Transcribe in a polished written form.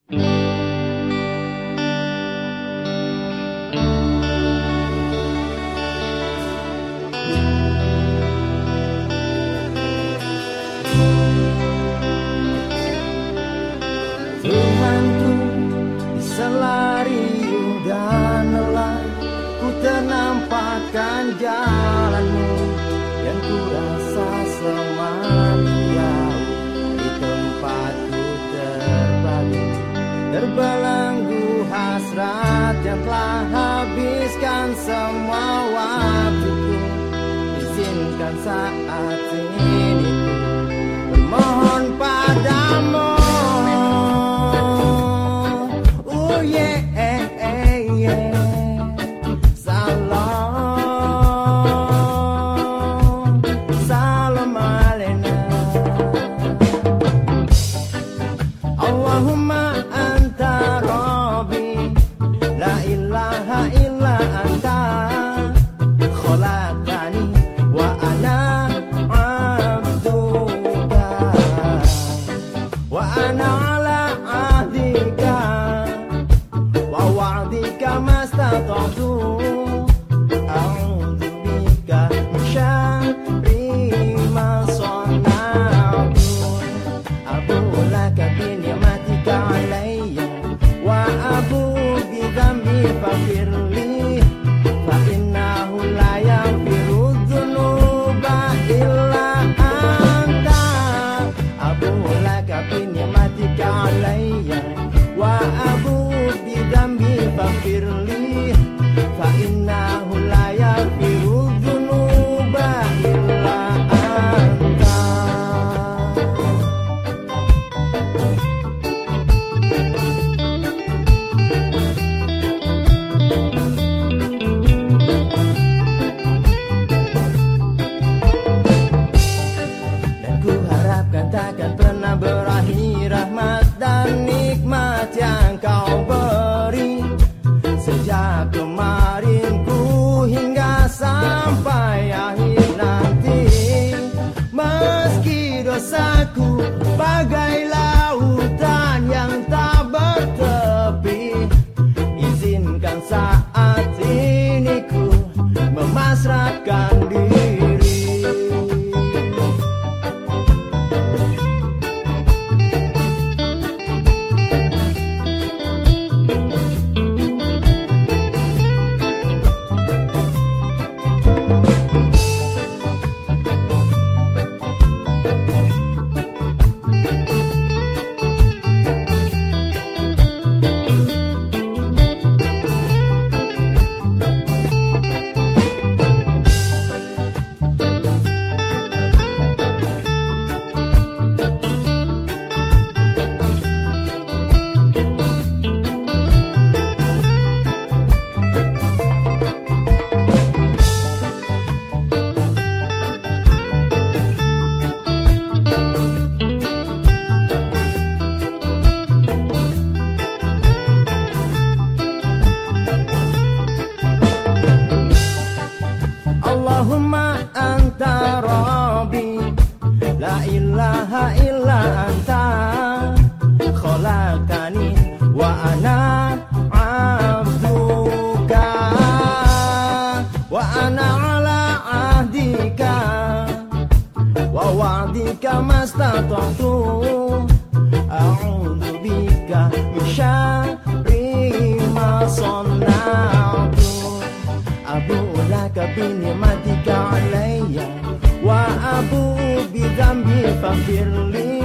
Tuhanku, di sela riuh dan lelah, ku ternampakkan jalanmu yang ku rasa semakin jauh. Di tempatku terbaring, terbelenggu hasrat yang telah habiskan semua waktuku. Izinkan saat ini ku bermohon padamu. Allahumma anta rabbi, la ilaha illa anta, khalaqtani wa ana abduka, wa ana ala ahdika wa wa'dika mastata'tu, a'udzu bika min syarri ma sana'tu, abu'u laka bi ni'matika alayya wa abu'u bi dhanbi faghfirli, fa innahu la yaghfiru dzunuba illa anta, abu'u laka bi ni'matika alayya wa abu'u bi dhanbi faghfirli, fa innahu la yaghfiru dzunuba illa anta. Dan ku harapkan takkan pernah berakhir rahmat dan nikmat yang kau beri sejak kemarin ku hingga sampai akhir nanti. Meski dosaku bagai lautan yang tak bertepi, izinkan saat ini ku memasrahkan diri. Allahumma anta rabbi, la ilaha illa anta, khalaqtani wa ana abduka, wa ana ala ahdika wa wa'dika mastata'tu, a'udzu bika min syarri ma sana'tu, abu'u laka bi ni'matika alayya wa abu'u bi dhanbi faghfirli,